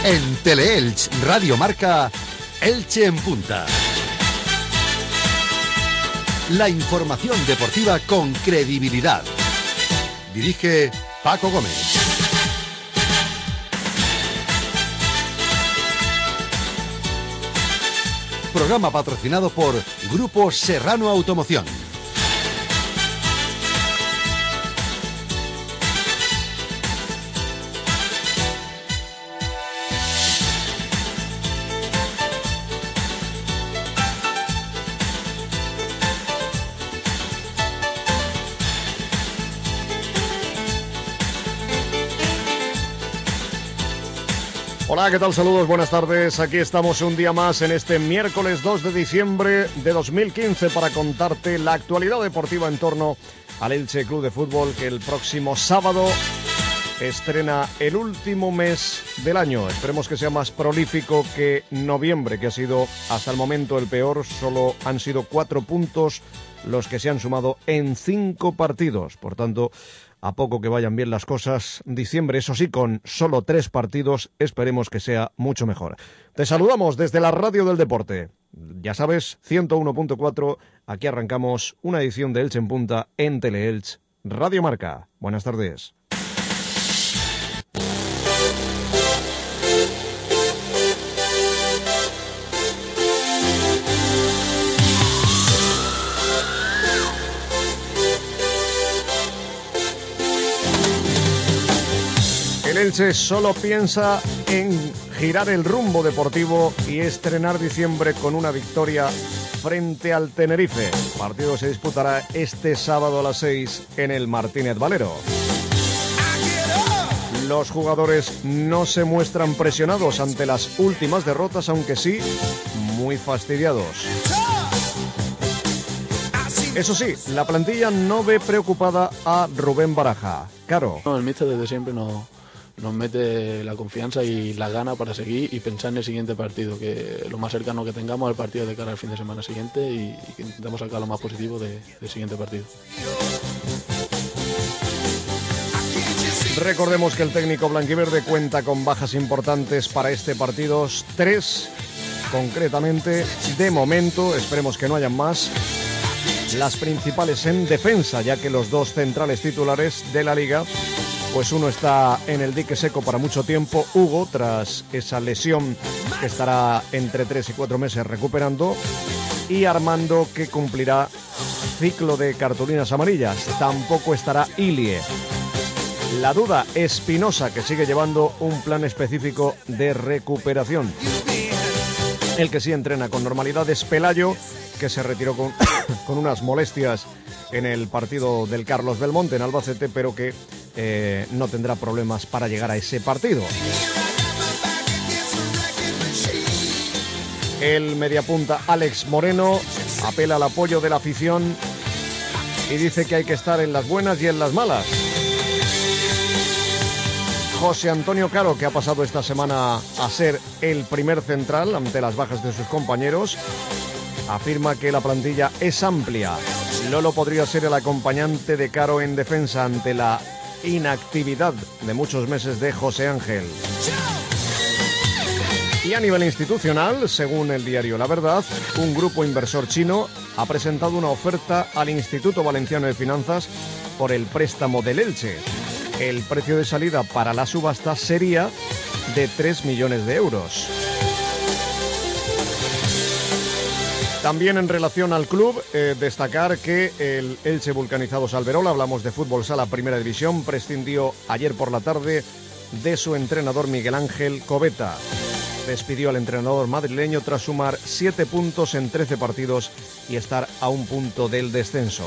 En Teleelch Radio Marca, Elche en Punta. La información deportiva con credibilidad. Dirige Paco Gómez. Programa patrocinado por Grupo Serrano Automoción. Hola, ¿qué tal? Saludos, buenas tardes. Aquí estamos un día más en este miércoles 2 de diciembre de 2015 para contarte la actualidad deportiva en torno al Elche Club de Fútbol, que el próximo sábado estrena el último mes del año. Esperemos que sea más prolífico que noviembre, que ha sido hasta el momento el peor. Solo han sido 4 puntos los que se han sumado en 5 partidos. Por tanto, a poco que vayan bien las cosas, diciembre, eso sí, con solo 3 partidos, esperemos que sea mucho mejor. Te saludamos desde la Radio del Deporte. Ya sabes, 101.4, aquí arrancamos una edición de Elche en Punta en Teleelch Radio Marca. Buenas tardes. El Elche solo piensa en girar el rumbo deportivo y estrenar diciembre con una victoria frente al Tenerife. El partido se disputará este sábado a las 6 en el Martínez Valero. Los jugadores no se muestran presionados ante las últimas derrotas, aunque sí muy fastidiados. Eso sí, la plantilla no ve preocupada a Rubén Baraja. Caro. No, el míster desde siempre nos mete la confianza y la gana para seguir y pensar en el siguiente partido, que lo más cercano que tengamos al partido de cara al fin de semana siguiente y que intentemos sacar lo más positivo del siguiente partido. Recordemos que el técnico blanquiverde cuenta con bajas importantes para este partido, 3 concretamente, de momento, esperemos que no hayan más. Las principales en defensa, ya que los 2 centrales titulares de la liga, pues uno está en el dique seco para mucho tiempo, Hugo, tras esa lesión que estará entre 3 y 4 meses recuperando, y Armando, que cumplirá ciclo de cartulinas amarillas. Tampoco estará Ilie. La duda, Espinosa, que sigue llevando un plan específico de recuperación. El que sí entrena con normalidad es Pelayo, que se retiró con unas molestias en el partido del Carlos Belmonte en Albacete, pero que no tendrá problemas para llegar a ese partido. El mediapunta Alex Moreno apela al apoyo de la afición y dice que hay que estar en las buenas y en las malas. José Antonio Caro, que ha pasado esta semana a ser el primer central ante las bajas de sus compañeros, afirma que la plantilla es amplia. Lolo podría ser el acompañante de Caro en defensa ante la inactividad de muchos meses de José Ángel. Y a nivel institucional, según el diario La Verdad, un grupo inversor chino ha presentado una oferta al Instituto Valenciano de Finanzas por el préstamo del Elche. El precio de salida para la subasta sería de 3 millones de euros. También en relación al club, destacar que el Elche Vulcanizado Salverola, hablamos de fútbol sala primera división, prescindió ayer por la tarde de su entrenador Miguel Ángel Coveta. Despidió al entrenador madrileño tras sumar 7 puntos en 13 partidos y estar a 1 punto del descenso.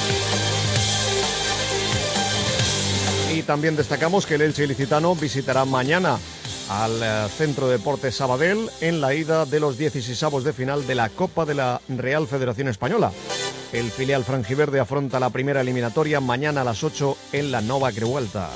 Y también destacamos que el Elche ilicitano visitará mañana al Centro de Deportes Sabadell en la ida de los 16avos de final de la Copa de la Real Federación Española. El filial franjiverde afronta la primera eliminatoria mañana a las 8 en la Nova Creuelta.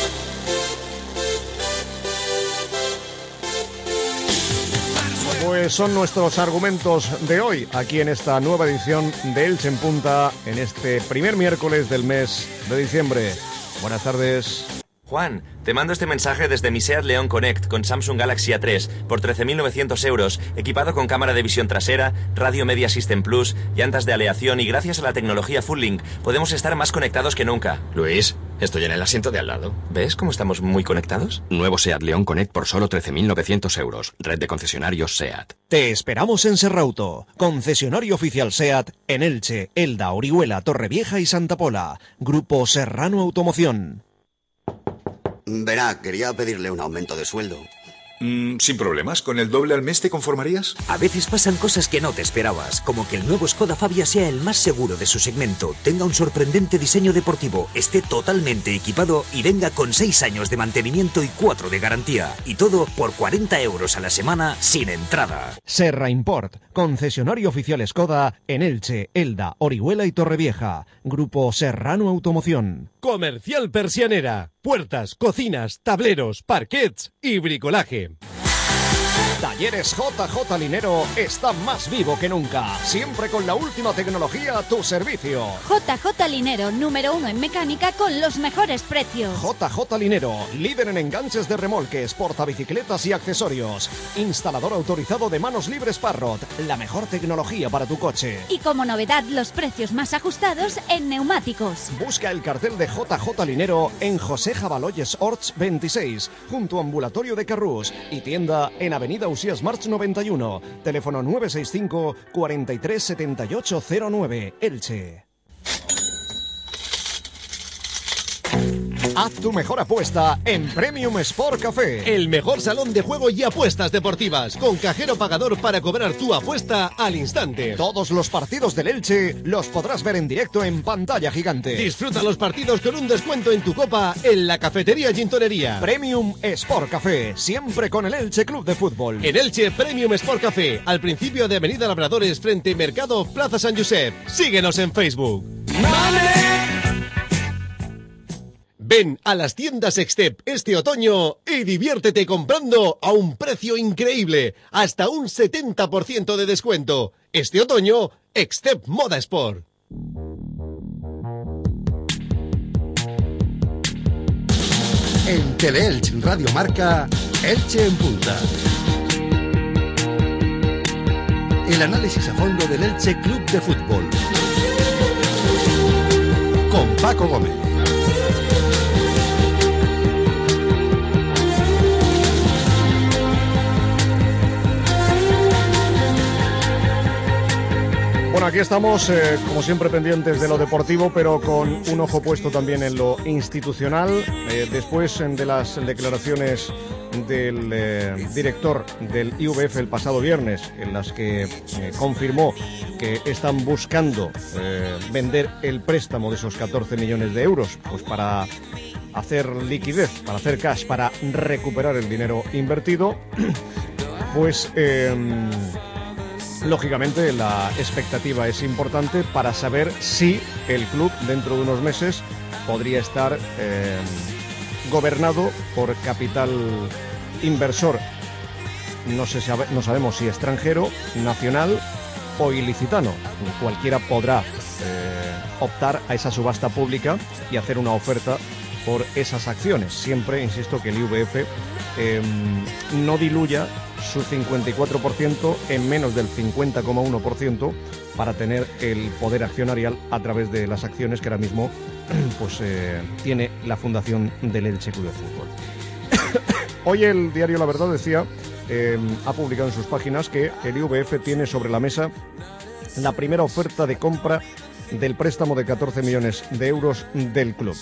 Pues son nuestros argumentos de hoy, aquí en esta nueva edición de Elche en Punta, en este primer miércoles del mes de diciembre. Buenas tardes. Juan, te mando este mensaje desde mi Seat León Connect con Samsung Galaxy A3 por 13.900 euros, equipado con cámara de visión trasera, radio Media System Plus, llantas de aleación y gracias a la tecnología Full Link podemos estar más conectados que nunca. Luis, estoy en el asiento de al lado. ¿Ves cómo estamos muy conectados? Nuevo Seat León Connect por solo 13.900 euros. Red de concesionarios SEAT. Te esperamos en Serrauto, concesionario oficial SEAT en Elche, Elda, Orihuela, Torrevieja y Santa Pola. Grupo Serrano Automoción. Verá, quería pedirle un aumento de sueldo. Sin problemas. ¿Con el doble al mes te conformarías? A veces pasan cosas que no te esperabas, como que el nuevo Skoda Fabia sea el más seguro de su segmento, tenga un sorprendente diseño deportivo, esté totalmente equipado y venga con 6 años de mantenimiento y 4 de garantía. Y todo por 40 euros a la semana sin entrada. Serra Import, concesionario oficial Skoda en Elche, Elda, Orihuela y Torrevieja. Grupo Serrano Automoción. Comercial Persianera. Puertas, cocinas, tableros, parquets y bricolaje. Talleres JJ Linero está más vivo que nunca, siempre con la última tecnología a tu servicio. JJ Linero, número 1 en mecánica con los mejores precios. JJ Linero, líder en enganches de remolques, portabicicletas y accesorios. Instalador autorizado de manos libres Parrot, la mejor tecnología para tu coche. Y como novedad, los precios más ajustados en neumáticos. Busca el cartel de JJ Linero en José Jabaloyes Orts 26, junto a Ambulatorio de Carrús, y tienda en Avenida Usías March 91, teléfono 965 43 78 09, Elche. Haz tu mejor apuesta en Premium Sport Café. El mejor salón de juego y apuestas deportivas, con cajero pagador para cobrar tu apuesta al instante. Todos los partidos del Elche los podrás ver en directo en pantalla gigante. Disfruta los partidos con un descuento en tu copa en la cafetería Gintonería. Premium Sport Café, siempre con el Elche Club de Fútbol. En Elche, Premium Sport Café, al principio de Avenida Labradores, frente Mercado Plaza San Josep. Síguenos en Facebook. Ven a las tiendas Extep este otoño y diviértete comprando a un precio increíble, hasta un 70% de descuento. Este otoño, Extep Moda Sport. En Teleelch Radio Marca, Elche en Punta. El análisis a fondo del Elche Club de Fútbol. Con Paco Gómez. Bueno, aquí estamos, como siempre, pendientes de lo deportivo, pero con un ojo puesto también en lo institucional. Después de las declaraciones del director del IVF el pasado viernes, en las que confirmó que están buscando vender el préstamo de esos 14 millones de euros, pues para hacer liquidez, para hacer cash, para recuperar el dinero invertido, pues... lógicamente la expectativa es importante para saber si el club dentro de unos meses podría estar gobernado por capital inversor, no sabemos si extranjero, nacional o ilicitano. Cualquiera podrá optar a esa subasta pública y hacer una oferta por esas acciones. Siempre insisto que el IVF no diluya su 54% en menos del 50,1% para tener el poder accionarial a través de las acciones que ahora mismo pues tiene la fundación del Elche Club de Fútbol. Hoy el diario La Verdad decía, ha publicado en sus páginas que el IVF tiene sobre la mesa la primera oferta de compra del préstamo de 14 millones de euros del club.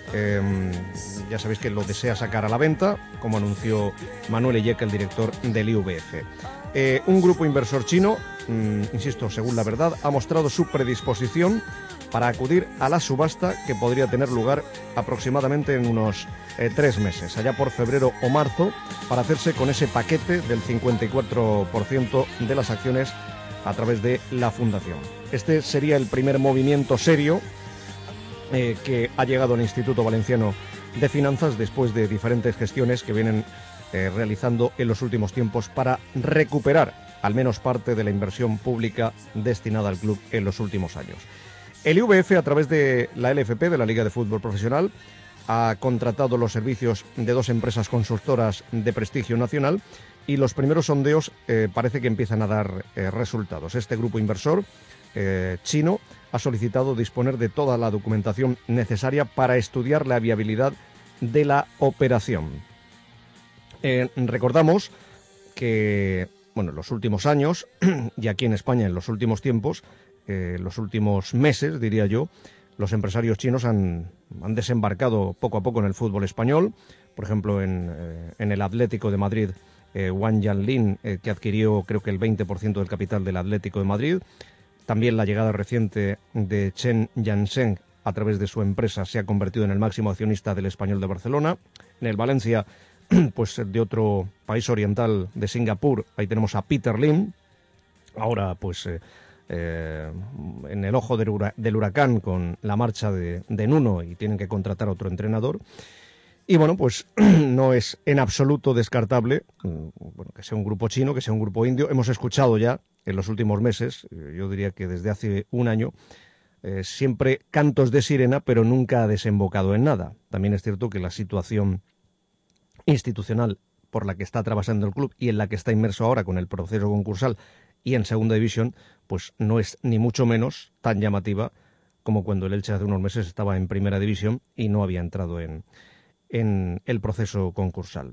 Ya sabéis que lo desea sacar a la venta, como anunció Manuel Elleca, el director del IVF. Un grupo inversor chino, insisto, según La Verdad, ha mostrado su predisposición para acudir a la subasta que podría tener lugar aproximadamente en unos 3 meses, allá por febrero o marzo, para hacerse con ese paquete del 54% de las acciones a través de la fundación. Este sería el primer movimiento serio que ha llegado al Instituto Valenciano de Finanzas después de diferentes gestiones que vienen realizando en los últimos tiempos para recuperar al menos parte de la inversión pública destinada al club en los últimos años. El IVF, a través de la LFP, de la Liga de Fútbol Profesional, ha contratado los servicios de 2 empresas consultoras de prestigio nacional y los primeros sondeos parece que empiezan a dar resultados. Este grupo inversor chino ha solicitado disponer de toda la documentación necesaria para estudiar la viabilidad de la operación. Recordamos que, bueno, en los últimos años, y aquí en España en los últimos tiempos, los últimos meses, diría yo, los empresarios chinos han desembarcado poco a poco en el fútbol español. Por ejemplo, en el Atlético de Madrid, Wang Yanlin, que adquirió creo que el 20% del capital del Atlético de Madrid. También la llegada reciente de Chen Yansheng a través de su empresa se ha convertido en el máximo accionista del Español de Barcelona. En el Valencia, pues de otro país oriental, de Singapur, ahí tenemos a Peter Lim. Ahora, pues en el ojo del huracán con la marcha de Nuno y tienen que contratar a otro entrenador. Y bueno, pues no es en absoluto descartable que sea un grupo chino, que sea un grupo indio. Hemos escuchado ya en los últimos meses, yo diría que desde hace un año, siempre cantos de sirena, pero nunca ha desembocado en nada. También es cierto que la situación institucional por la que está atravesando el club y en la que está inmerso ahora con el proceso concursal y en segunda división, pues no es ni mucho menos tan llamativa como cuando el Elche hace unos meses estaba en primera división y no había entrado en el proceso concursal.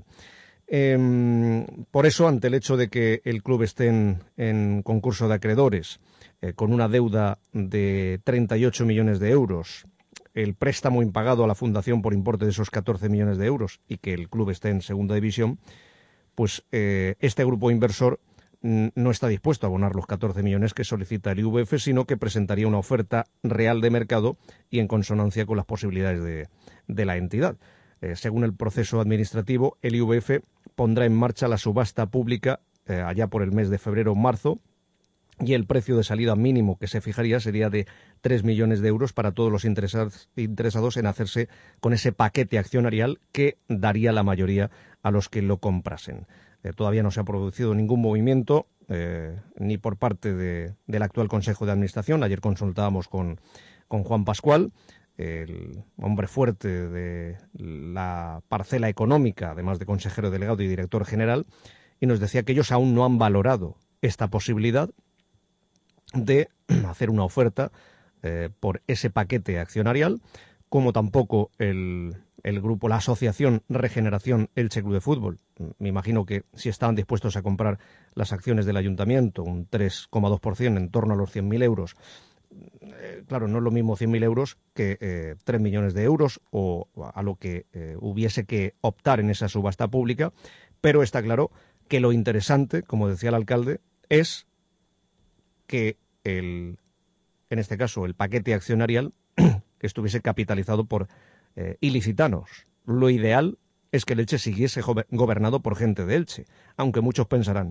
Por eso, ante el hecho de que el club esté en concurso de acreedores, con una deuda de 38 millones de euros, el préstamo impagado a la fundación por importe de esos 14 millones de euros y que el club esté en segunda división, pues este grupo inversor no está dispuesto a abonar los 14 millones que solicita el IVF, sino que presentaría una oferta real de mercado y en consonancia con las posibilidades de la entidad. Según el proceso administrativo, el IVF pondrá en marcha la subasta pública allá por el mes de febrero o marzo y el precio de salida mínimo que se fijaría sería de 3 millones de euros para todos los interesados en hacerse con ese paquete accionarial que daría la mayoría a los que lo comprasen. Todavía no se ha producido ningún movimiento ni por parte del actual Consejo de Administración. Ayer consultábamos con Juan Pascual, el hombre fuerte de la parcela económica, además de consejero delegado y director general, y nos decía que ellos aún no han valorado esta posibilidad de hacer una oferta por ese paquete accionarial, como tampoco el grupo, la asociación Regeneración Elche Club de Fútbol. Me imagino que si estaban dispuestos a comprar las acciones del ayuntamiento, un 3,2% en torno a los 100.000 euros, claro, no es lo mismo 100.000 euros que 3 millones de euros o a lo que hubiese que optar en esa subasta pública, pero está claro que lo interesante, como decía el alcalde, es que en este caso el paquete accionarial estuviese capitalizado por ilicitanos. Lo ideal es que el Elche siguiese gobernado por gente de Elche, aunque muchos pensarán,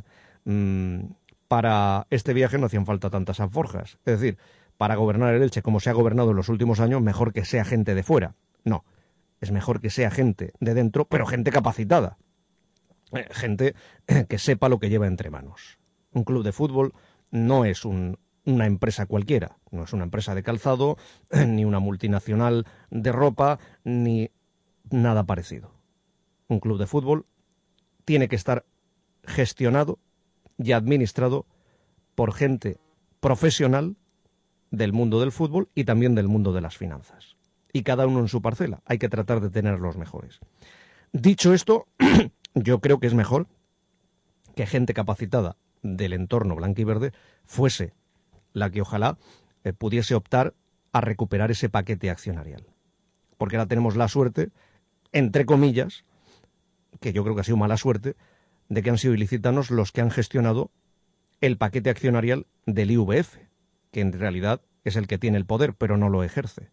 para este viaje no hacían falta tantas alforjas. Es decir, para gobernar el Elche como se ha gobernado en los últimos años, mejor que sea gente de fuera. No, es mejor que sea gente de dentro, pero gente capacitada. Gente que sepa lo que lleva entre manos. Un club de fútbol no es una empresa cualquiera, no es una empresa de calzado, ni una multinacional de ropa, ni nada parecido. Un club de fútbol tiene que estar gestionado y administrado por gente profesional del mundo del fútbol y también del mundo de las finanzas. Y cada uno en su parcela. Hay que tratar de tener los mejores. Dicho esto, yo creo que es mejor que gente capacitada del entorno blanquiverde fuese la que ojalá pudiese optar a recuperar ese paquete accionarial. Porque ahora tenemos la suerte, entre comillas, que yo creo que ha sido mala suerte, de que han sido ilicitanos los que han gestionado el paquete accionarial del IVF, que en realidad es el que tiene el poder, pero no lo ejerce.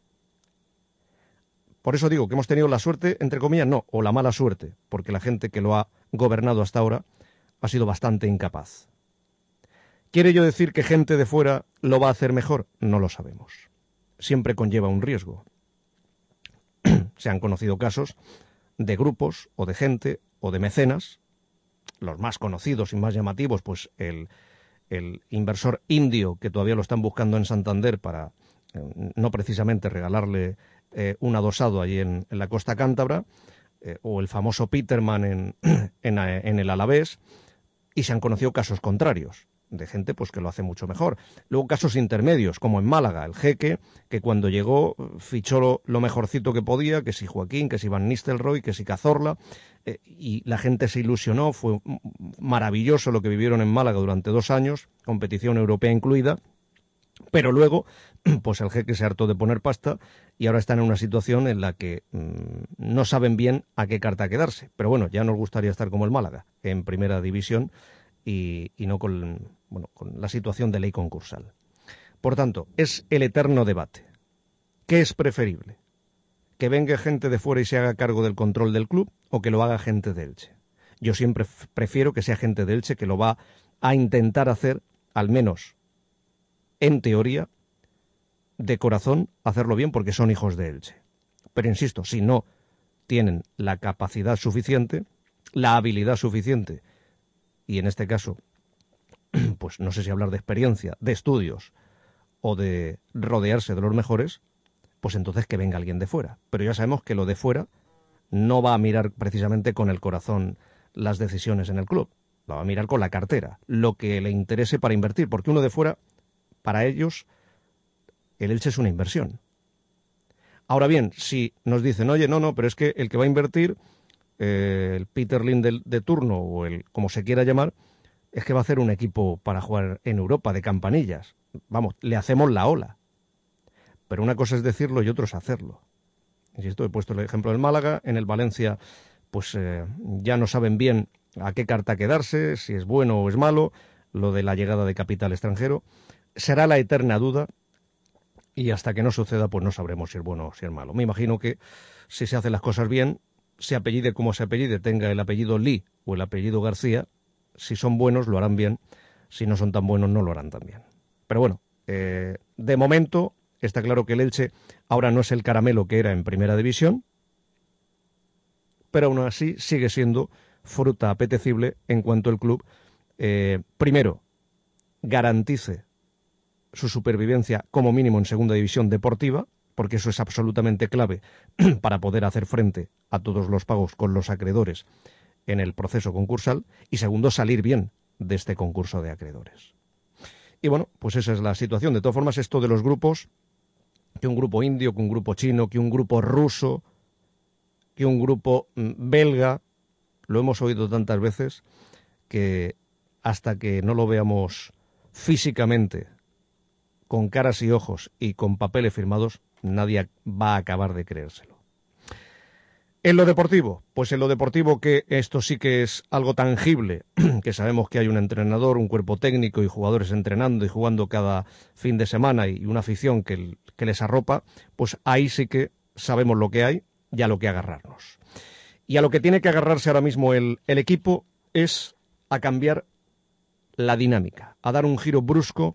Por eso digo que hemos tenido la suerte, entre comillas, no, o la mala suerte, porque la gente que lo ha gobernado hasta ahora ha sido bastante incapaz. ¿Quiere yo decir que gente de fuera lo va a hacer mejor? No lo sabemos. Siempre conlleva un riesgo. Se han conocido casos de grupos o de gente o de mecenas, los más conocidos y más llamativos, pues el inversor indio que todavía lo están buscando en Santander para no precisamente regalarle un adosado allí en la costa cántabra, o el famoso Peterman en el Alavés, y se han conocido casos contrarios, de gente pues que lo hace mucho mejor. Luego casos intermedios, como en Málaga, el Jeque, que cuando llegó fichó lo mejorcito que podía, que si Joaquín, que si Van Nistelrooy, que si Cazorla, y la gente se ilusionó, fue maravilloso lo que vivieron en Málaga durante 2 años, competición europea incluida, pero luego pues el Jeque se hartó de poner pasta y ahora están en una situación en la que no saben bien a qué carta quedarse. Pero bueno, ya nos gustaría estar como el Málaga, en primera división, y no con la situación de ley concursal. Por tanto, es el eterno debate. ¿Qué es preferible? ¿Que venga gente de fuera y se haga cargo del control del club o que lo haga gente de Elche? Yo siempre prefiero que sea gente de Elche que lo va a intentar hacer, al menos en teoría, de corazón, hacerlo bien porque son hijos de Elche. Pero insisto, si no tienen la capacidad suficiente, la habilidad suficiente, y en este caso, pues no sé si hablar de experiencia, de estudios o de rodearse de los mejores, pues entonces que venga alguien de fuera. Pero ya sabemos que lo de fuera no va a mirar precisamente con el corazón las decisiones en el club, lo va a mirar con la cartera, lo que le interese para invertir, porque uno de fuera, para ellos, el Elche es una inversión. Ahora bien, si nos dicen, oye, no, pero es que el que va a invertir, el Peter Lim de turno, o el como se quiera llamar, es que va a hacer un equipo para jugar en Europa de campanillas. Vamos, le hacemos la ola. Pero una cosa es decirlo y otra es hacerlo. Insisto, he puesto el ejemplo del Málaga, en el Valencia, pues ya no saben bien a qué carta quedarse, si es bueno o es malo, lo de la llegada de capital extranjero. Será la eterna duda, y hasta que no suceda, pues no sabremos si es bueno o si es malo. Me imagino que si se hacen las cosas bien, se apellide como se apellide, tenga el apellido Lee o el apellido García, si son buenos lo harán bien, si no son tan buenos no lo harán tan bien. Pero bueno, de momento está claro que el Elche ahora no es el caramelo que era en primera división, pero aún así sigue siendo fruta apetecible en cuanto el club, primero, garantice su supervivencia como mínimo en segunda división deportiva, porque eso es absolutamente clave para poder hacer frente a todos los pagos con los acreedores en el proceso concursal, y segundo, salir bien de este concurso de acreedores. Y bueno, pues esa es la situación. De todas formas, esto de los grupos, que un grupo indio, que un grupo chino, que un grupo ruso, que un grupo belga, lo hemos oído tantas veces que hasta que no lo veamos físicamente, con caras y ojos y con papeles firmados, nadie va a acabar de creérselo. En lo deportivo, pues en lo deportivo, que esto sí que es algo tangible, que sabemos que hay un entrenador, un cuerpo técnico y jugadores entrenando y jugando cada fin de semana y una afición que les arropa, pues ahí sí que sabemos lo que hay y a lo que agarrarnos. Y a lo que tiene que agarrarse ahora mismo el equipo es a cambiar la dinámica, a dar un giro brusco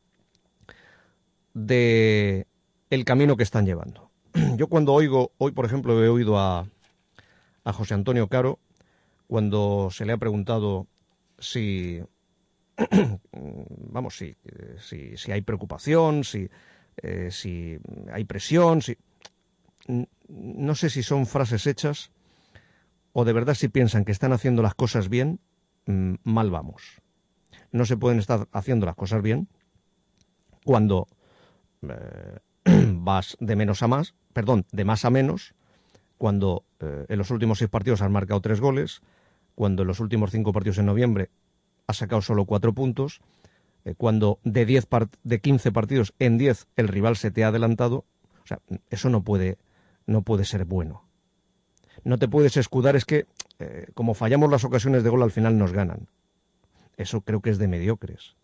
de el camino que están llevando. Yo cuando oigo, hoy por ejemplo he oído a José Antonio Caro, cuando se le ha preguntado si hay preocupación, si hay presión, no sé si son frases hechas o de verdad si piensan que están haciendo las cosas bien, mal vamos. No se pueden estar haciendo las cosas bien cuando vas de más a menos, cuando en los últimos 6 partidos has marcado 3 goles, cuando en los últimos 5 partidos en noviembre has sacado solo 4 puntos, cuando de 15 partidos en 10 el rival se te ha adelantado. O sea, eso no puede ser bueno. No te puedes escudar, es que como fallamos las ocasiones de gol al final nos ganan. Eso creo que es de mediocres.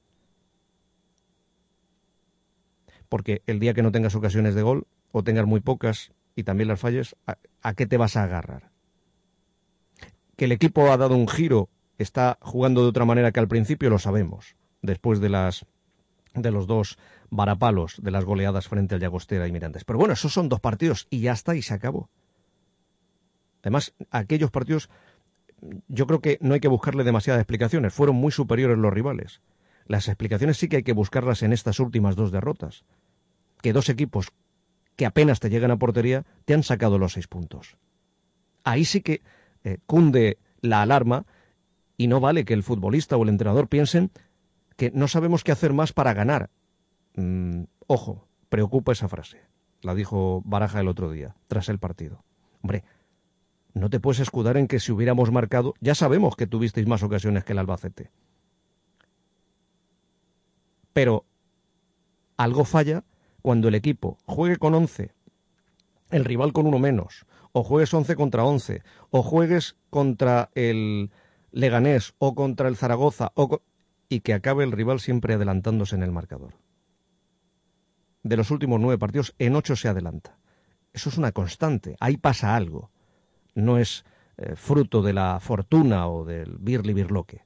Porque el día que no tengas ocasiones de gol, o tengas muy pocas y también las falles, ¿a qué te vas a agarrar? Que el equipo ha dado un giro, está jugando de otra manera que al principio, lo sabemos, después de los 2 varapalos de las goleadas frente al Llagostera y Mirantes. Pero bueno, esos son 2 partidos y ya está, y se acabó. Además, aquellos partidos, yo creo que no hay que buscarle demasiadas explicaciones, fueron muy superiores los rivales. Las explicaciones sí que hay que buscarlas en estas últimas 2 derrotas. Que 2 equipos que apenas te llegan a portería, te han sacado los 6 puntos. Ahí sí que cunde la alarma y no vale que el futbolista o el entrenador piensen que no sabemos qué hacer más para ganar. Ojo, preocupa esa frase. La dijo Baraja el otro día, tras el partido. Hombre, no te puedes escudar en que si hubiéramos marcado, ya sabemos que tuvisteis más ocasiones que el Albacete. Pero algo falla cuando el equipo juegue con 11, el rival con uno menos, o juegues 11 contra 11, o juegues contra el Leganés o contra el Zaragoza, y que acabe el rival siempre adelantándose en el marcador. De los últimos 9 partidos, en 8 se adelanta. Eso es una constante, ahí pasa algo. No es fruto de la fortuna o del birli-birloque.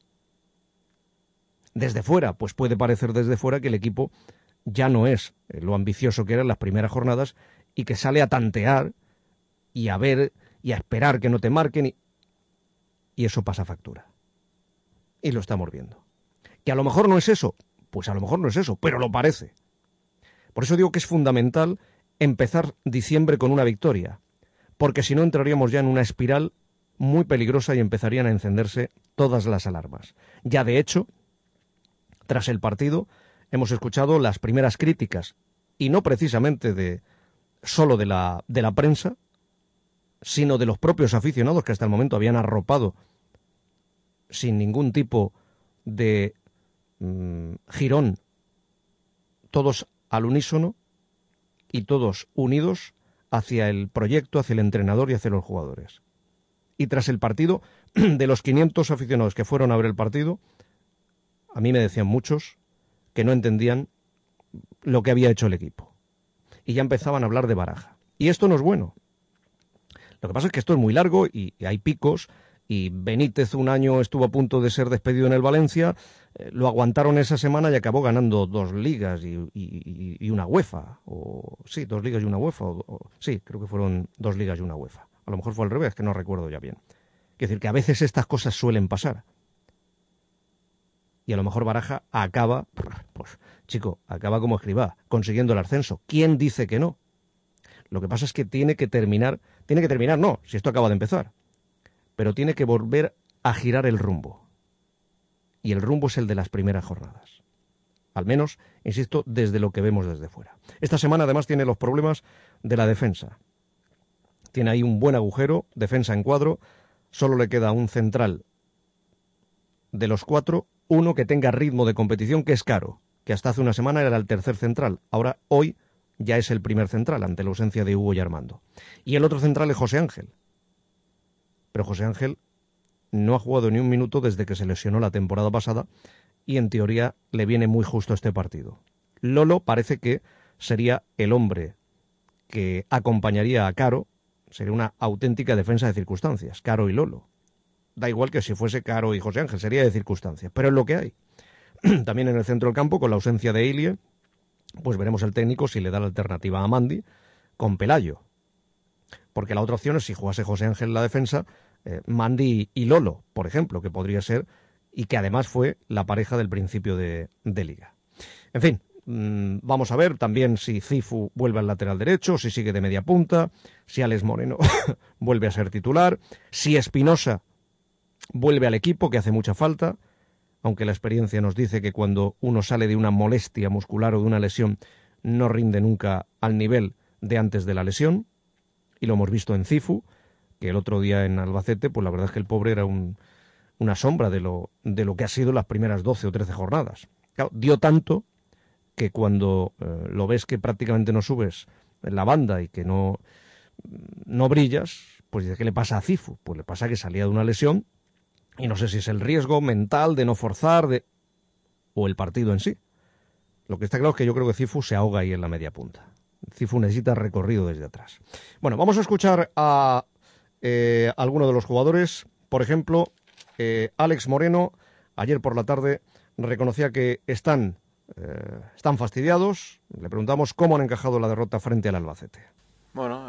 Desde fuera, pues puede parecer desde fuera que el equipo ya no es lo ambicioso que era en las primeras jornadas y que sale a tantear y a ver y a esperar que no te marquen y eso pasa factura. Y lo estamos viendo. Que a lo mejor no es eso, pues a lo mejor no es eso, pero lo parece. Por eso digo que es fundamental empezar diciembre con una victoria, porque si no entraríamos ya en una espiral muy peligrosa y empezarían a encenderse todas las alarmas. Ya de hecho, tras el partido, hemos escuchado las primeras críticas, y no precisamente solo de la prensa, sino de los propios aficionados que hasta el momento habían arropado sin ningún tipo de jirón, todos al unísono y todos unidos hacia el proyecto, hacia el entrenador y hacia los jugadores. Y tras el partido, de los 500 aficionados que fueron a ver el partido, a mí me decían muchos que no entendían lo que había hecho el equipo. Y ya empezaban a hablar de Baraja. Y esto no es bueno. Lo que pasa es que esto es muy largo y hay picos, y Benítez un año estuvo a punto de ser despedido en el Valencia, lo aguantaron esa semana y acabó ganando 2 ligas y una UEFA. Sí, 2 ligas y una UEFA. Sí, creo que fueron 2 ligas y una UEFA. A lo mejor fue al revés, que no recuerdo ya bien. Quiero decir que a veces estas cosas suelen pasar. Y a lo mejor Baraja acaba, pues chico, acaba como Escribá, consiguiendo el ascenso. ¿Quién dice que no? Lo que pasa es que tiene que terminar, no, si esto acaba de empezar, pero tiene que volver a girar el rumbo. Y el rumbo es el de las primeras jornadas. Al menos, insisto, desde lo que vemos desde fuera. Esta semana además tiene los problemas de la defensa. Tiene ahí un buen agujero, defensa en cuadro, solo le queda un central de los 4, uno que tenga ritmo de competición, que es Caro, que hasta hace una semana era el tercer central. Ahora, hoy, ya es el primer central, ante la ausencia de Hugo y Armando. Y el otro central es José Ángel. Pero José Ángel no ha jugado ni un minuto desde que se lesionó la temporada pasada y en teoría le viene muy justo este partido. Lolo parece que sería el hombre que acompañaría a Caro, sería una auténtica defensa de circunstancias, Caro y Lolo. Da igual que si fuese Caro y José Ángel, sería de circunstancias, pero es lo que hay. También en el centro del campo, con la ausencia de Ilie, pues veremos el técnico si le da la alternativa a Mandi con Pelayo. Porque la otra opción es si jugase José Ángel en la defensa, Mandi y Lolo, por ejemplo, que podría ser, y que además fue la pareja del principio de Liga. En fin, vamos a ver también si Cifu vuelve al lateral derecho, si sigue de media punta, si Alex Moreno vuelve a ser titular, si Espinosa vuelve al equipo, que hace mucha falta, aunque la experiencia nos dice que cuando uno sale de una molestia muscular o de una lesión no rinde nunca al nivel de antes de la lesión, y lo hemos visto en Cifu, que el otro día en Albacete, pues la verdad es que el pobre era una sombra de lo que ha sido las primeras 12 o 13 jornadas. Claro, dio tanto que cuando lo ves que prácticamente no subes en la banda y que no brillas, pues dices, ¿qué le pasa a Cifu? Pues le pasa que salía de una lesión y no sé si es el riesgo mental de no forzar o el partido en sí. Lo que está claro es que yo creo que Cifu se ahoga ahí en la media punta. Cifu necesita recorrido desde atrás. Bueno, vamos a escuchar a alguno de los jugadores. Por ejemplo, Alex Moreno, ayer por la tarde, reconocía que están fastidiados. Le preguntamos cómo han encajado la derrota frente al Albacete. Bueno,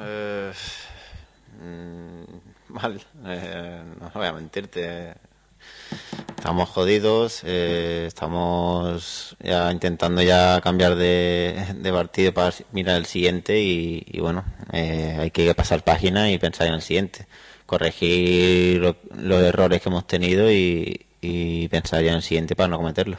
mal, no voy a mentirte. estamos jodidos, estamos ya intentando ya cambiar de partido para mirar el siguiente y bueno, hay que pasar página y pensar en el siguiente, corregir los errores que hemos tenido y pensar ya en el siguiente para no cometerlos.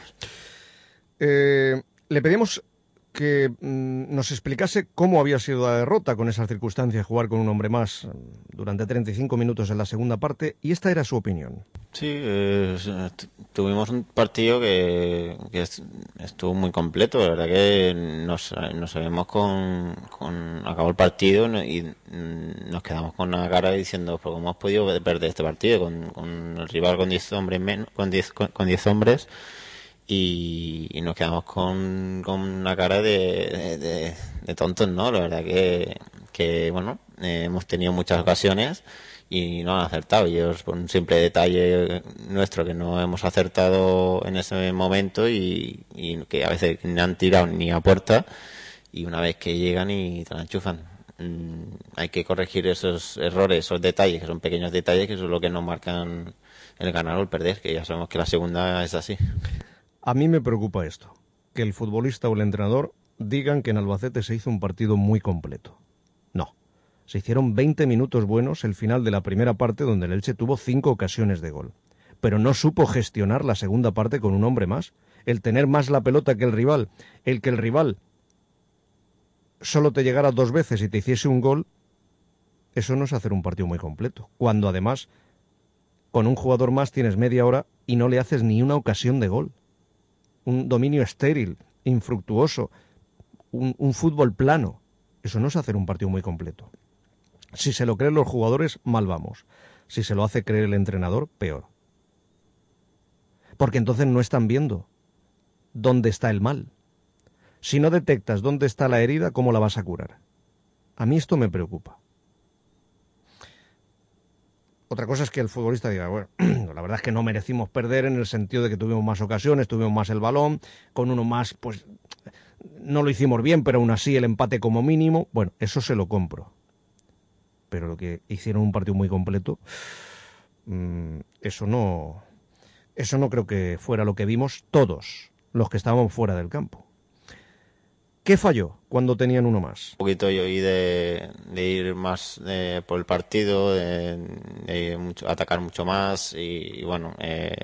Le pedimos que nos explicase cómo había sido la derrota con esas circunstancias, jugar con un hombre más durante 35 minutos en la segunda parte, y esta era su opinión. Sí, tuvimos un partido que estuvo muy completo. La verdad que nos sabemos acabó el partido y nos quedamos con una cara diciendo, ¿cómo hemos podido perder este partido con el rival con 10 hombres menos, con 10 hombres? Y nos quedamos con una cara de tontos, ¿no? La verdad que bueno, hemos tenido muchas ocasiones y no han acertado. Y ellos, por un simple detalle nuestro que no hemos acertado en ese momento y que a veces no han tirado ni a puerta, y una vez que llegan y te la enchufan. Hay que corregir esos errores, esos detalles, que son pequeños detalles, que son lo que nos marcan el ganar o el perder, que ya sabemos que la segunda es así. A mí me preocupa esto, que el futbolista o el entrenador digan que en Albacete se hizo un partido muy completo. No, se hicieron 20 minutos buenos el final de la primera parte, donde el Elche tuvo 5 ocasiones de gol, pero no supo gestionar la segunda parte con un hombre más, el tener más la pelota que el rival, el que el rival solo te llegara 2 veces y te hiciese un gol. Eso no es hacer un partido muy completo, cuando además con un jugador más tienes media hora y no le haces ni una ocasión de gol. Un dominio estéril, infructuoso, un fútbol plano. Eso no es hacer un partido muy completo. Si se lo creen los jugadores, mal vamos. Si se lo hace creer el entrenador, peor. Porque entonces no están viendo dónde está el mal. Si no detectas dónde está la herida, ¿cómo la vas a curar? A mí esto me preocupa. Otra cosa es que el futbolista diga, bueno, la verdad es que no merecimos perder en el sentido de que tuvimos más ocasiones, tuvimos más el balón, con uno más, pues no lo hicimos bien, pero aún así el empate como mínimo. Bueno, eso se lo compro. Pero lo que hicieron un partido muy completo, eso no creo que fuera lo que vimos todos los que estábamos fuera del campo. ¿Qué falló cuando tenían uno más? Un poquito yo de ir más por el partido, de atacar mucho más y bueno,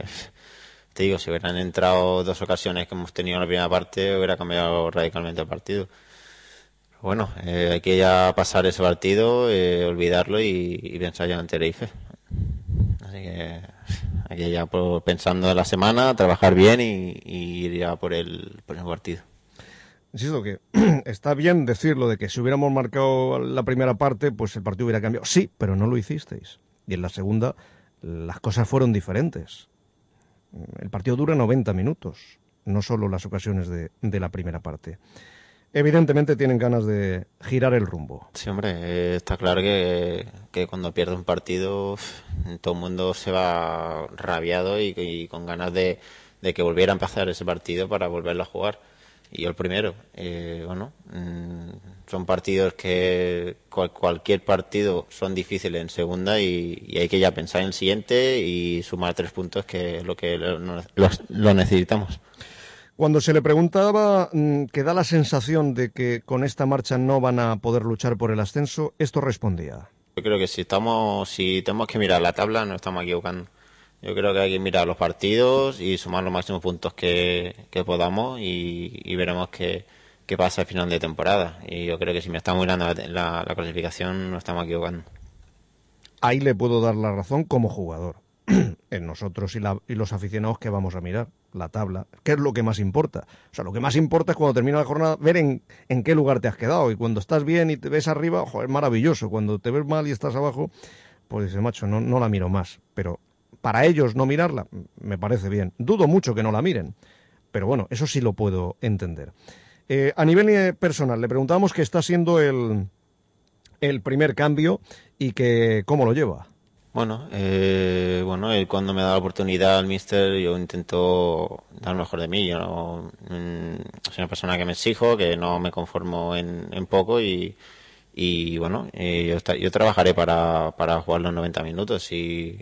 te digo, si hubieran entrado 2 ocasiones que hemos tenido en la primera parte, hubiera cambiado radicalmente el partido. Bueno, hay que ya pasar ese partido, olvidarlo y pensar ya en Tenerife. Así que hay que ya pensando en la semana, trabajar bien y ir ya por el partido. Insisto que está bien decirlo de que si hubiéramos marcado la primera parte, pues el partido hubiera cambiado. Sí, pero no lo hicisteis. Y en la segunda las cosas fueron diferentes. El partido dura 90 minutos, no solo las ocasiones de la primera parte. Evidentemente tienen ganas de girar el rumbo. Sí, hombre, está claro que cuando pierde un partido todo el mundo se va rabiado y con ganas de que volviera a empezar ese partido para volverlo a jugar. Y yo el primero. Bueno, son partidos que cualquier partido son difíciles en segunda y hay que ya pensar en el siguiente y sumar 3 puntos, que es lo que lo necesitamos. Cuando se le preguntaba que da la sensación de que con esta marcha no van a poder luchar por el ascenso, esto respondía. Yo creo que si tenemos que mirar la tabla, nos estamos equivocando. Yo creo que hay que mirar los partidos y sumar los máximos puntos que podamos y veremos qué pasa al final de temporada. Y yo creo que si me estamos mirando la clasificación, nos estamos equivocando. Ahí le puedo dar la razón como jugador. En nosotros y los aficionados que vamos a mirar la tabla, ¿qué es lo que más importa? O sea, lo que más importa es cuando termina la jornada ver en qué lugar te has quedado, y cuando estás bien y te ves arriba, joder, es maravilloso. Cuando te ves mal y estás abajo, pues dices, macho, no la miro más. Pero para ellos no mirarla, me parece bien. Dudo mucho que no la miren, pero bueno, eso sí lo puedo entender. A nivel personal, le preguntábamos que está siendo el primer cambio y que cómo lo lleva. Bueno, él cuando me da la oportunidad, el míster, yo intento dar lo mejor de mí. Yo no, soy una persona que me exijo, que no me conformo en poco y Y bueno, yo trabajaré para jugar los 90 minutos. Y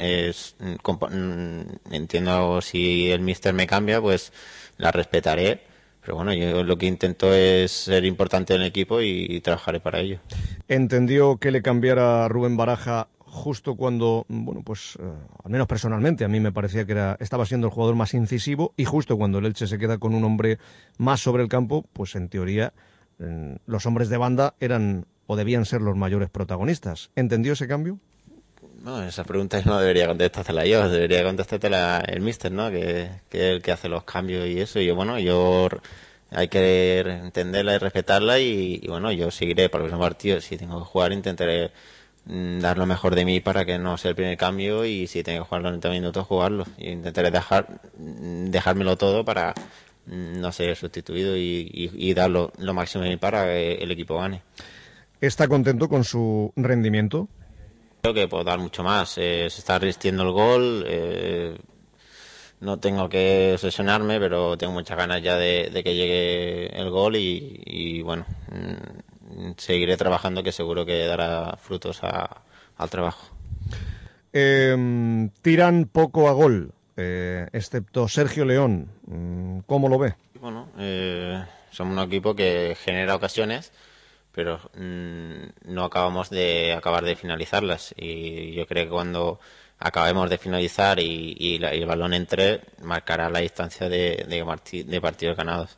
entiendo si el míster me cambia, pues la respetaré. Pero bueno, yo lo que intento es ser importante en el equipo y trabajaré para ello. ¿Entendió que le cambiara a Rubén Baraja justo cuando, bueno, pues al menos personalmente a mí me parecía que estaba siendo el jugador más incisivo, y justo cuando el Elche se queda con un hombre más sobre el campo, pues en teoría los hombres de banda eran o debían ser los mayores protagonistas? ¿Entendió ese cambio? No, esas preguntas no debería contestártela yo, debería contestártela el míster, ¿no? Que es el que hace los cambios y eso. Y yo hay que entenderla y respetarla y bueno, yo seguiré para el próximo partido. Si tengo que jugar, intentaré dar lo mejor de mí para que no sea el primer cambio, y si tengo que jugar los 90 minutos, jugarlo. Y intentaré dejármelo todo para no ser sustituido y dar lo máximo de mí para que el equipo gane. ¿Está contento con su rendimiento? Creo que puedo dar mucho más. Se está resistiendo el gol. No tengo que obsesionarme, pero tengo muchas ganas ya de que llegue el gol y bueno, seguiré trabajando, que seguro que dará frutos al trabajo. Tiran poco a gol, excepto Sergio León. ¿Cómo lo ve? Bueno, somos un equipo que genera ocasiones, pero no acabamos de finalizarlas, y yo creo que cuando acabemos de finalizar y el balón entre, marcará la distancia de partidos ganados.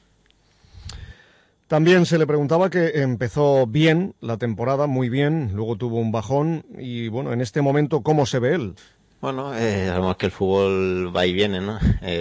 También se le preguntaba que empezó bien la temporada, muy bien, luego tuvo un bajón, y bueno, en este momento, ¿cómo se ve él? Bueno, sabemos que el fútbol va y viene, ¿no?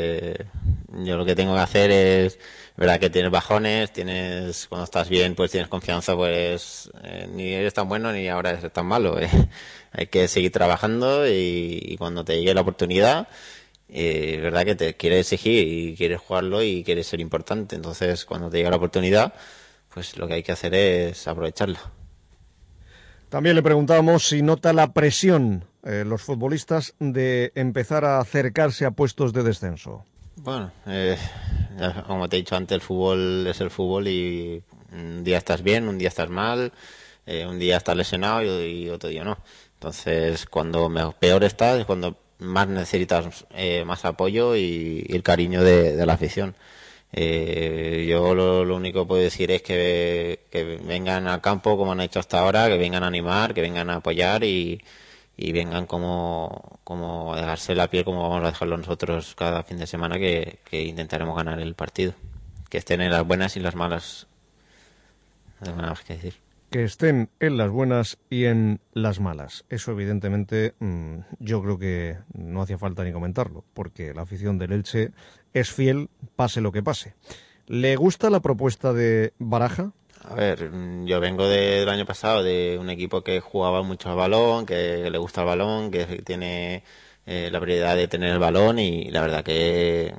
Yo lo que tengo que hacer es, verdad que tienes bajones, cuando estás bien, pues tienes confianza, pues ni eres tan bueno ni ahora eres tan malo. Hay que seguir trabajando y cuando te llegue la oportunidad, es verdad que te quieres exigir y quieres jugarlo y quieres ser importante. Entonces, cuando te llega la oportunidad, pues lo que hay que hacer es aprovecharla. También le preguntábamos si nota la presión los futbolistas de empezar a acercarse a puestos de descenso. Bueno, como te he dicho antes, el fútbol es el fútbol, y un día estás bien, un día estás mal, un día estás lesionado y otro día no. Entonces, cuando peor estás es cuando más necesitas más apoyo y el cariño de la afición. Yo lo único que puedo decir es que vengan al campo como han hecho hasta ahora, que vengan a animar, que vengan a apoyar y vengan como a dejarse la piel, como vamos a dejarlo nosotros cada fin de semana, que intentaremos ganar el partido. Que estén en las buenas y las malas. No tengo nada más que decir. Que estén en las buenas y en las malas. Eso evidentemente yo creo que no hacía falta ni comentarlo, porque la afición del Elche es fiel, pase lo que pase. ¿Le gusta la propuesta de Baraja? A ver, yo vengo del año pasado de un equipo que jugaba mucho al balón, que le gusta el balón, que tiene la prioridad de tener el balón, y la verdad que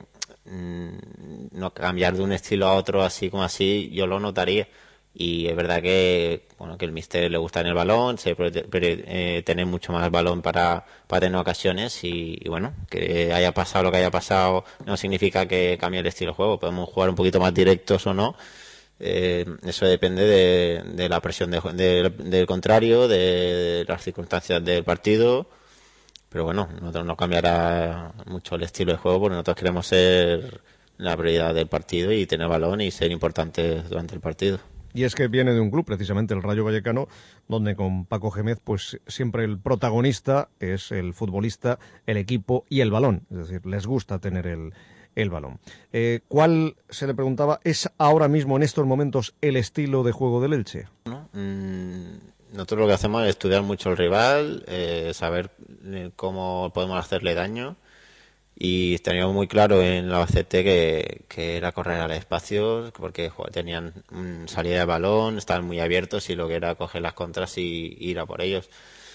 no cambiar de un estilo a otro así como así, yo lo notaría. Y es verdad que el míster le gusta en el balón, tener mucho más balón para tener ocasiones, y bueno, que haya pasado lo que haya pasado no significa que cambie el estilo de juego. Podemos jugar un poquito más directos o no. Eso depende de la presión del contrario, de las circunstancias del partido, pero bueno, nosotros no cambiará mucho el estilo de juego, porque nosotros queremos ser la prioridad del partido y tener balón y ser importantes durante el partido. Y es que viene de un club, precisamente el Rayo Vallecano, donde con Paco Gémez pues siempre el protagonista es el futbolista, el equipo y el balón, es decir, les gusta tener el balón. ¿Cuál, se le preguntaba, es ahora mismo en estos momentos el estilo de juego del Elche? Nosotros lo que hacemos es estudiar mucho el rival, saber cómo podemos hacerle daño, y teníamos muy claro en la Albacete que era correr al espacio, porque tenían salida de balón, estaban muy abiertos, y lo que era coger las contras y ir a por ellos.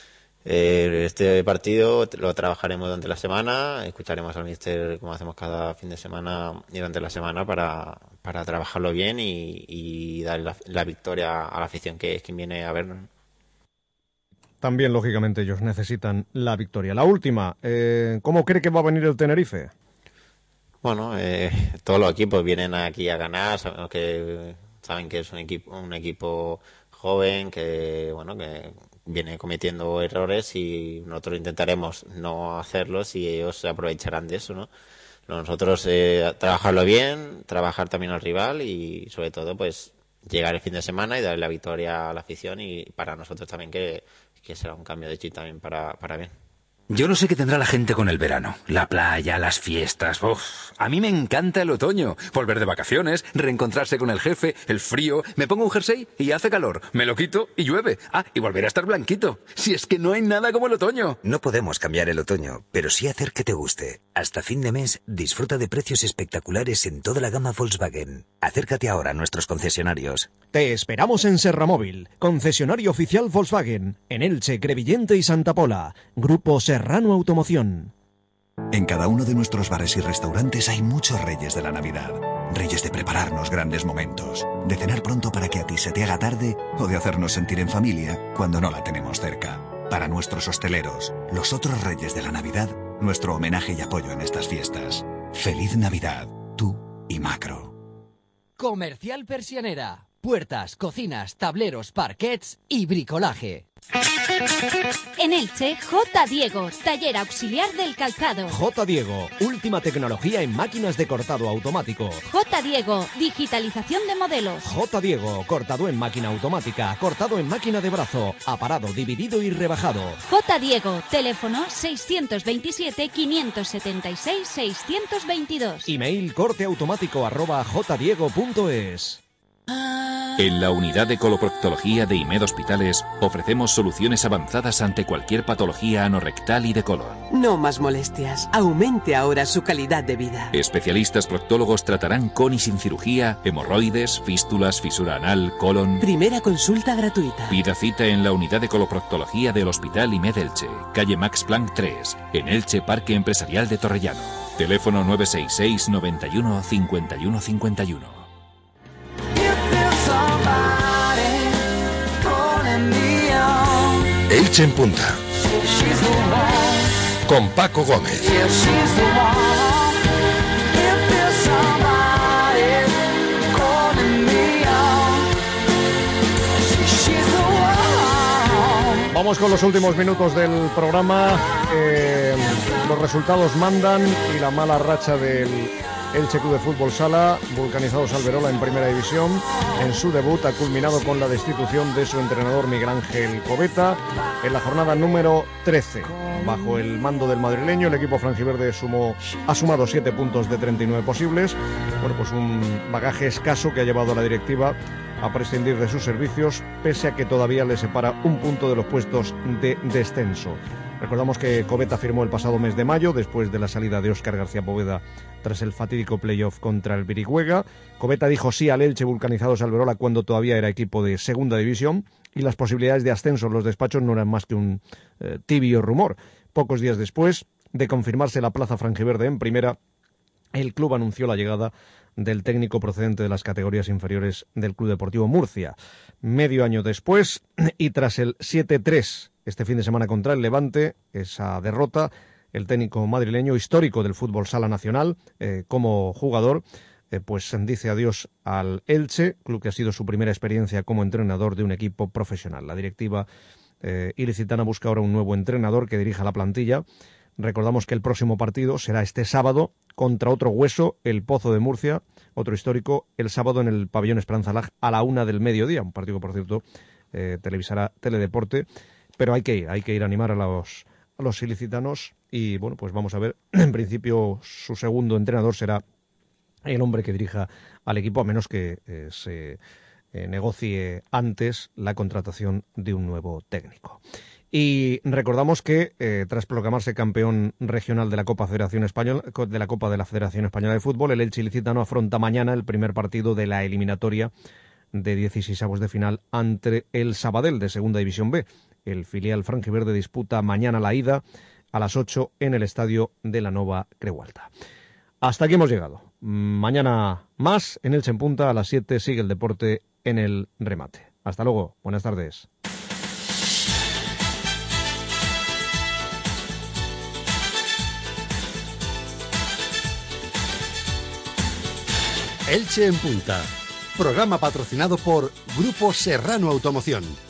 Este partido lo trabajaremos durante la semana, escucharemos al míster como hacemos cada fin de semana y durante la semana para trabajarlo bien y dar la victoria a la afición, que es quien viene a vernos. También, lógicamente, ellos necesitan la victoria. La última, ¿cómo cree que va a venir el Tenerife? Bueno, todos los equipos vienen aquí a ganar, saben que es un equipo joven, que viene cometiendo errores y nosotros intentaremos no hacerlos y ellos se aprovecharán de eso, ¿no? Nosotros trabajarlo bien, trabajar también al rival y sobre todo pues llegar el fin de semana y darle la victoria a la afición y para nosotros también que será un cambio de chip también para bien. Yo no sé qué tendrá la gente con el verano. La playa, las fiestas. Uf, a mí me encanta el otoño. Volver de vacaciones, reencontrarse con el jefe, el frío. Me pongo un jersey y hace calor. Me lo quito y llueve. Ah, y volver a estar blanquito. Si es que no hay nada como el otoño. No podemos cambiar el otoño, pero sí hacer que te guste. Hasta fin de mes, disfruta de precios espectaculares en toda la gama Volkswagen. Acércate ahora a nuestros concesionarios. Te esperamos en Serramóvil, concesionario oficial Volkswagen, en Elche, Crevillente y Santa Pola. Grupo Serrano Automoción. En cada uno de nuestros bares y restaurantes hay muchos reyes de la Navidad. Reyes de prepararnos grandes momentos, de cenar pronto para que a ti se te haga tarde o de hacernos sentir en familia cuando no la tenemos cerca. Para nuestros hosteleros, los otros reyes de la Navidad, nuestro homenaje y apoyo en estas fiestas. Feliz Navidad, tú y Macro. Comercial Persianera. Puertas, cocinas, tableros, parquets y bricolaje. En Elche, J. Diego, taller auxiliar del calzado. J. Diego, última tecnología en máquinas de cortado automático. J. Diego, digitalización de modelos. J. Diego, cortado en máquina automática, cortado en máquina de brazo, aparado, dividido y rebajado. J. Diego, teléfono 627-576-622. Email corteautomático@jdiego.es. En la unidad de coloproctología de IMED Hospitales ofrecemos soluciones avanzadas ante cualquier patología anorrectal y de colon. No más molestias. Aumente ahora su calidad de vida. Especialistas proctólogos tratarán con y sin cirugía hemorroides, fístulas, fisura anal, colon. Primera consulta gratuita. Pida cita en la unidad de coloproctología del Hospital IMED Elche, calle Max Planck 3, en Elche Parque Empresarial de Torrellano. Teléfono 966 91 51 51. Elche en Punta, con Paco Gómez. Vamos con los últimos minutos del programa. Los resultados mandan y la mala racha del Elche Club de Fútbol Sala, Vulcanizados Alberola en Primera División, en su debut ha culminado con la destitución de su entrenador Miguel Ángel Coveta en la jornada número 13. Bajo el mando del madrileño, el equipo franjiverde ha sumado 7 puntos de 39 posibles. Bueno, pues un bagaje escaso que ha llevado a la directiva a prescindir de sus servicios, pese a que todavía le separa un punto de los puestos de descenso. Recordamos que Coveta firmó el pasado mes de mayo, después de la salida de Óscar García Poveda tras el fatídico playoff contra el Birigüega. Coveta dijo sí al Elche Vulcanizados Alberola cuando todavía era equipo de segunda división y las posibilidades de ascenso en los despachos no eran más que un tibio rumor. Pocos días después de confirmarse la plaza franjiverde en primera, el club anunció la llegada del técnico procedente de las categorías inferiores del Club Deportivo Murcia. Medio año después, y tras el 7-3 este fin de semana contra el Levante, esa derrota, el técnico madrileño, histórico del fútbol sala nacional, como jugador, pues dice adiós al Elche, club que ha sido su primera experiencia como entrenador de un equipo profesional. La directiva ilicitana busca ahora un nuevo entrenador que dirija la plantilla. Recordamos que el próximo partido será este sábado contra otro hueso, el Pozo de Murcia, otro histórico, el sábado en el pabellón Esperanza Lag a la 1 del mediodía, un partido que, por cierto, televisará Teledeporte, pero hay que ir a animar a los ilicitanos y, bueno, pues vamos a ver. En principio, su segundo entrenador será el hombre que dirija al equipo, a menos que se negocie antes la contratación de un nuevo técnico. Y recordamos que tras proclamarse campeón regional de la Copa Federación Española, de la Copa de la Federación Española de Fútbol, el Elche ilicitano afronta mañana el primer partido de la eliminatoria de 16avos de final ante el Sabadell de Segunda División B. El filial franjiverde disputa mañana la ida a las 8 en el estadio de la Nova Creualta. Hasta aquí hemos llegado. Mañana más en Elche en Punta, a las 7 sigue el deporte en el remate. Hasta luego, buenas tardes. Elche en Punta, Programa patrocinado por Grupo Serrano Automoción.